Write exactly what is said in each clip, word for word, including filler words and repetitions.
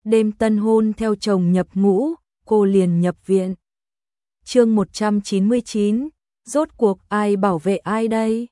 đêm tân hôn theo chồng nhập ngũ, cô liền nhập viện. Chương một trăm chín mươi chín, rốt cuộc ai bảo vệ ai đây?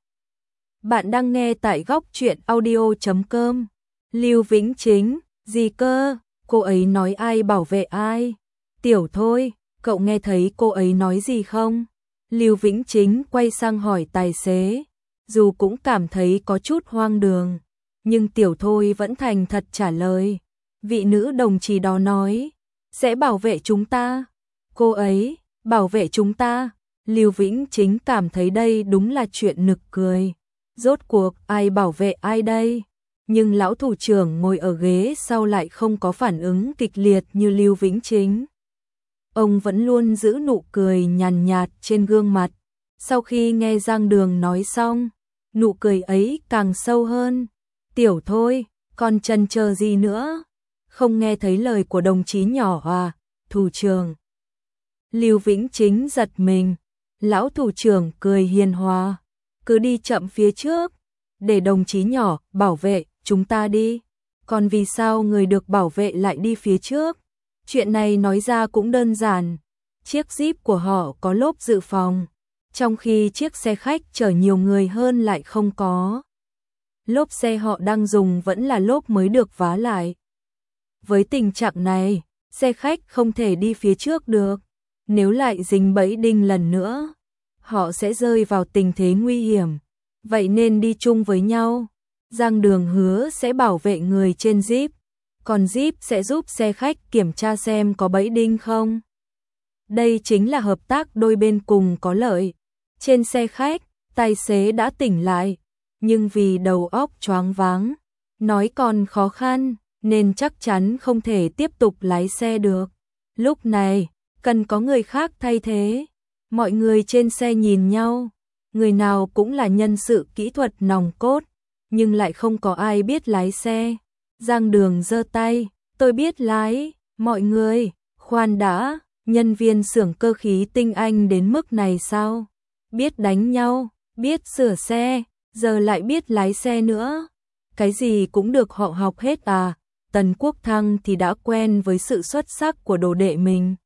Bạn đang nghe tại góc truyện audio chấm com. Lưu Vĩnh Chính, gì cơ? Cô ấy nói ai bảo vệ ai? Tiểu Thôi, cậu nghe thấy cô ấy nói gì không? Lưu Vĩnh Chính quay sang hỏi tài xế, dù cũng cảm thấy có chút hoang đường, nhưng Tiểu Thôi vẫn thành thật trả lời. Vị nữ đồng chí đó nói, sẽ bảo vệ chúng ta. Cô ấy, bảo vệ chúng ta. Lưu Vĩnh Chính cảm thấy đây đúng là chuyện nực cười. Rốt cuộc ai bảo vệ ai đây? Nhưng lão thủ trưởng ngồi ở ghế sau lại không có phản ứng kịch liệt như Lưu Vĩnh Chính. Ông vẫn luôn giữ nụ cười nhàn nhạt trên gương mặt. Sau khi nghe Giang Đường nói xong, nụ cười ấy càng sâu hơn. Tiểu Thôi, còn chần chờ gì nữa? Không nghe thấy lời của đồng chí nhỏ à, thủ trưởng. Lưu Vĩnh Chính giật mình, lão thủ trưởng cười hiền hòa, cứ đi chậm phía trước, để đồng chí nhỏ bảo vệ chúng ta đi. Còn vì sao người được bảo vệ lại đi phía trước? Chuyện này nói ra cũng đơn giản, chiếc Jeep của họ có lốp dự phòng, trong khi chiếc xe khách chở nhiều người hơn lại không có. Lốp xe họ đang dùng vẫn là lốp mới được vá lại. Với tình trạng này, xe khách không thể đi phía trước được. Nếu lại dính bẫy đinh lần nữa, họ sẽ rơi vào tình thế nguy hiểm. Vậy nên đi chung với nhau. Giang Đường hứa sẽ bảo vệ người trên Jeep, còn Jeep sẽ giúp xe khách kiểm tra xem có bẫy đinh không. Đây chính là hợp tác đôi bên cùng có lợi. Trên xe khách, tài xế đã tỉnh lại, nhưng vì đầu óc choáng váng, nói còn khó khăn, nên chắc chắn không thể tiếp tục lái xe được. Lúc này, cần có người khác thay thế. Mọi người trên xe nhìn nhau, người nào cũng là nhân sự kỹ thuật nòng cốt, nhưng lại không có ai biết lái xe. Giang Đường giơ tay, tôi biết lái. Mọi người, khoan đã, nhân viên xưởng cơ khí tinh anh đến mức này sao? Biết đánh nhau, biết sửa xe, giờ lại biết lái xe nữa. Cái gì cũng được họ học hết à? Tần Quốc Thăng thì đã quen với sự xuất sắc của đồ đệ mình,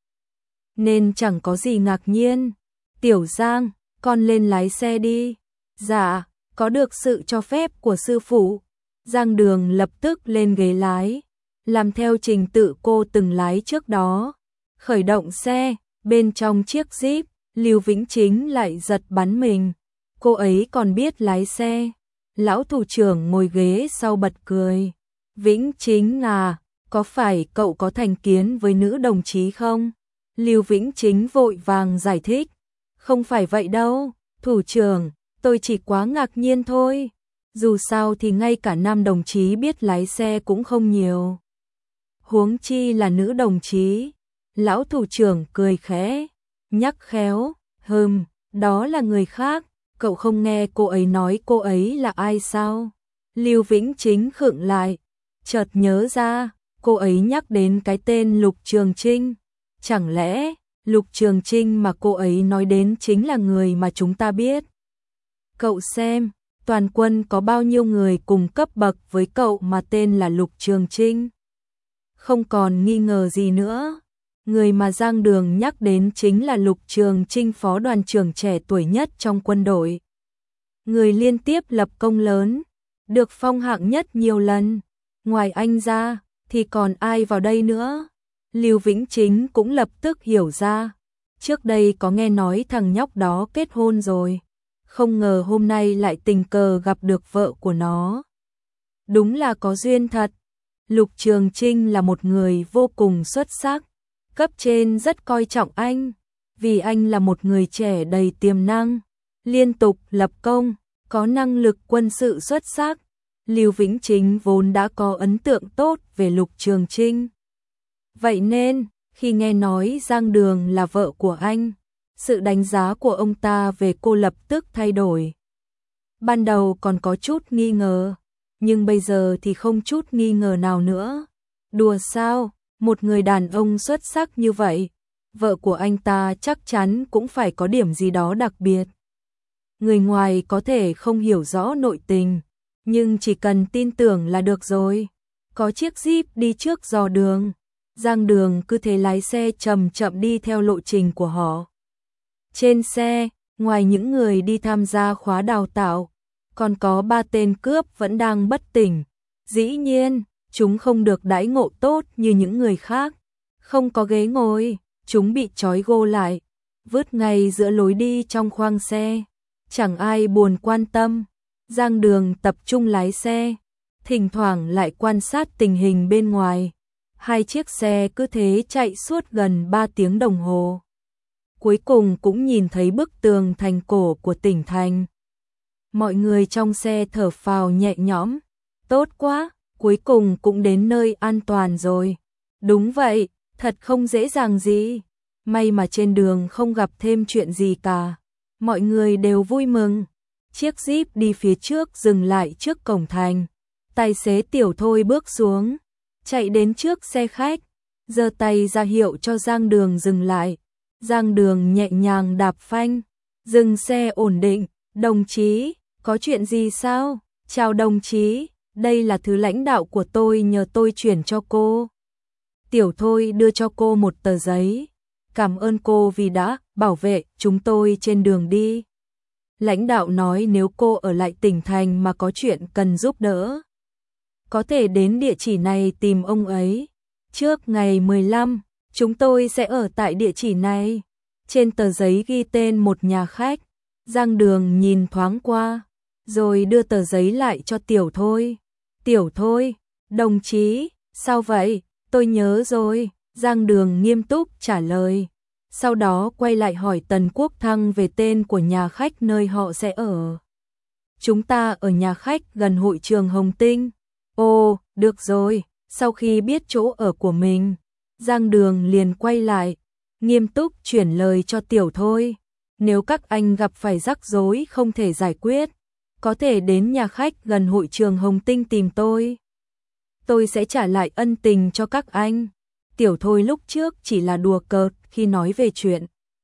nên chẳng có gì ngạc nhiên. Tiểu Giang, con lên lái xe đi. Dạ, có được sự cho phép của sư phụ. Giang Đường lập tức lên ghế lái, làm theo trình tự cô từng lái trước đó. Khởi động xe, bên trong chiếc Jeep, Lưu Vĩnh Chính lại giật bắn mình. Cô ấy còn biết lái xe. Lão thủ trưởng ngồi ghế sau bật cười. Vĩnh Chính à, có phải cậu có thành kiến với nữ đồng chí không? Lưu Vĩnh Chính vội vàng giải thích. Không phải vậy đâu, thủ trưởng, tôi chỉ quá ngạc nhiên thôi. Dù sao thì ngay cả nam đồng chí biết lái xe cũng không nhiều. Huống chi là nữ đồng chí. Lão thủ trưởng cười khẽ, nhắc khéo, hừm, đó là người khác. Cậu không nghe cô ấy nói cô ấy là ai sao? Lưu Vĩnh Chính khựng lại, chợt nhớ ra, cô ấy nhắc đến cái tên Lục Trường Trinh. Chẳng lẽ Lục Trường Trinh mà cô ấy nói đến chính là người mà chúng ta biết? Cậu xem, toàn quân có bao nhiêu người cùng cấp bậc với cậu mà tên là Lục Trường Trinh? Không còn nghi ngờ gì nữa. Người mà Giang Đường nhắc đến chính là Lục Trường Trinh, phó đoàn trưởng trẻ tuổi nhất trong quân đội. Người liên tiếp lập công lớn, được phong hạng nhất nhiều lần. Ngoài anh ra, thì còn ai vào đây nữa? Lưu Vĩnh Chính cũng lập tức hiểu ra. Trước đây có nghe nói thằng nhóc đó kết hôn rồi. Không ngờ hôm nay lại tình cờ gặp được vợ của nó. Đúng là có duyên thật. Lục Trường Trinh là một người vô cùng xuất sắc. Cấp trên rất coi trọng anh, vì anh là một người trẻ đầy tiềm năng, liên tục lập công, có năng lực quân sự xuất sắc. Lưu Vĩnh Chính vốn đã có ấn tượng tốt về Lục Trường Trinh. Vậy nên, khi nghe nói Giang Đường là vợ của anh, sự đánh giá của ông ta về cô lập tức thay đổi. Ban đầu còn có chút nghi ngờ, nhưng bây giờ thì không chút nghi ngờ nào nữa. Đùa sao, một người đàn ông xuất sắc như vậy, vợ của anh ta chắc chắn cũng phải có điểm gì đó đặc biệt. Người ngoài có thể không hiểu rõ nội tình, nhưng chỉ cần tin tưởng là được rồi. có chiếc Jeep đi trước dò đường. Giang Đường cứ thế lái xe chậm chậm đi theo lộ trình của họ. Trên xe, ngoài những người đi tham gia khóa đào tạo, còn có ba tên cướp vẫn đang bất tỉnh. Dĩ nhiên, chúng không được đãi ngộ tốt như những người khác. Không có ghế ngồi, chúng bị trói gô lại, vứt ngay giữa lối đi trong khoang xe. Chẳng ai buồn quan tâm. Giang Đường tập trung lái xe, thỉnh thoảng lại quan sát tình hình bên ngoài. Hai chiếc xe cứ thế chạy suốt gần ba tiếng đồng hồ. Cuối cùng cũng nhìn thấy bức tường thành cổ của tỉnh thành. Mọi người trong xe thở phào nhẹ nhõm. Tốt quá, cuối cùng cũng đến nơi an toàn rồi. Đúng vậy, thật không dễ dàng gì. May mà trên đường không gặp thêm chuyện gì cả. Mọi người đều vui mừng. Chiếc Jeep đi phía trước dừng lại trước cổng thành. Tài xế Tiểu Thôi bước xuống, chạy đến trước xe khách, giơ tay ra hiệu cho Giang Đường dừng lại. Giang Đường nhẹ nhàng đạp phanh, dừng xe ổn định. Đồng chí, có chuyện gì sao? Chào đồng chí, đây là thứ lãnh đạo của tôi nhờ tôi chuyển cho cô. Tiểu Thôi đưa cho cô một tờ giấy. Cảm ơn cô vì đã bảo vệ chúng tôi trên đường đi. Lãnh đạo nói nếu cô ở lại tỉnh thành mà có chuyện cần giúp đỡ, có thể đến địa chỉ này tìm ông ấy. Trước ngày mười lăm, chúng tôi sẽ ở tại địa chỉ này. Trên tờ giấy ghi tên một nhà khách. Giang Đường nhìn thoáng qua, rồi đưa tờ giấy lại cho Tiểu Thôi. Tiểu Thôi, đồng chí, sao vậy? Tôi nhớ rồi. Giang Đường nghiêm túc trả lời. Sau đó quay lại hỏi Tần Quốc Thăng về tên của nhà khách nơi họ sẽ ở. Chúng ta ở nhà khách gần hội trường Hồng Tinh. Ồ, được rồi. Sau khi biết chỗ ở của mình, Giang Đường liền quay lại, nghiêm túc chuyển lời cho Tiểu Thôi. Nếu các anh gặp phải rắc rối không thể giải quyết, có thể đến nhà khách gần hội trường Hồng Tinh tìm tôi. Tôi sẽ trả lại ân tình cho các anh. Tiểu Thôi lúc trước chỉ là đùa cợt khi nói về chuyện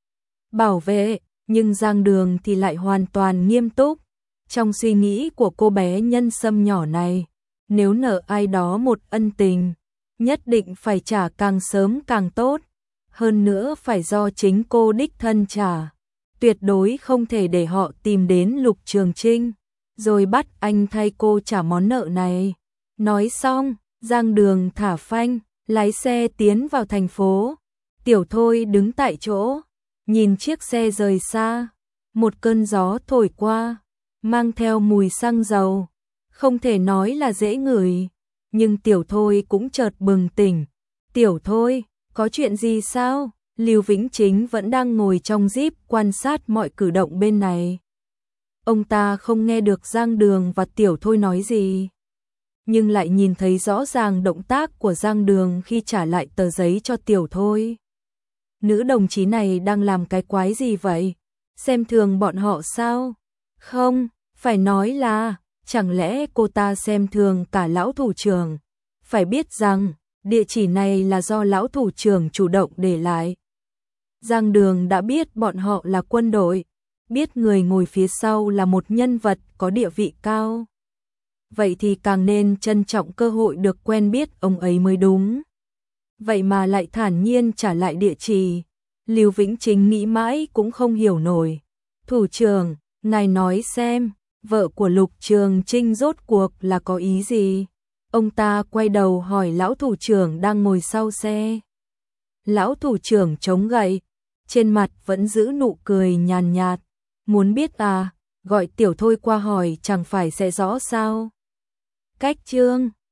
bảo vệ, nhưng Giang Đường thì lại hoàn toàn nghiêm túc. Trong suy nghĩ của cô bé nhân sâm nhỏ này, nếu nợ ai đó một ân tình, nhất định phải trả càng sớm càng tốt. Hơn nữa phải do chính cô đích thân trả. Tuyệt đối không thể để họ tìm đến Lục Trường Trinh, rồi bắt anh thay cô trả món nợ này. Nói xong, Giang Đường thả phanh, lái xe tiến vào thành phố. Tiểu Thôi đứng tại chỗ, nhìn chiếc xe rời xa. Một cơn gió thổi qua, mang theo mùi xăng dầu. Không thể nói là dễ ngửi, nhưng Tiểu Thôi cũng chợt bừng tỉnh. Tiểu Thôi, có chuyện gì sao? Lưu Vĩnh Chính vẫn đang ngồi trong Jeep quan sát mọi cử động bên này. Ông ta không nghe được Giang Đường và Tiểu Thôi nói gì, nhưng lại nhìn thấy rõ ràng động tác của Giang Đường khi trả lại tờ giấy cho Tiểu Thôi. Nữ đồng chí này đang làm cái quái gì vậy? Xem thường bọn họ sao? Không, phải nói là, chẳng lẽ cô ta xem thường cả lão thủ trưởng? Phải biết rằng, địa chỉ này là do lão thủ trưởng chủ động để lại. Giang Đường đã biết bọn họ là quân đội, biết người ngồi phía sau là một nhân vật có địa vị cao. Vậy thì càng nên trân trọng cơ hội được quen biết ông ấy mới đúng. Vậy mà lại thản nhiên trả lại địa chỉ. Lưu Vĩnh Chính nghĩ mãi cũng không hiểu nổi. Thủ trưởng, ngài nói xem, vợ của Lục Trường Trinh rốt cuộc là có ý gì? Ông ta quay đầu hỏi lão thủ trưởng đang ngồi sau xe. Lão thủ trưởng chống gậy, trên mặt vẫn giữ nụ cười nhàn nhạt. Muốn biết à, gọi Tiểu Thôi qua hỏi chẳng phải sẽ rõ sao? Cách chương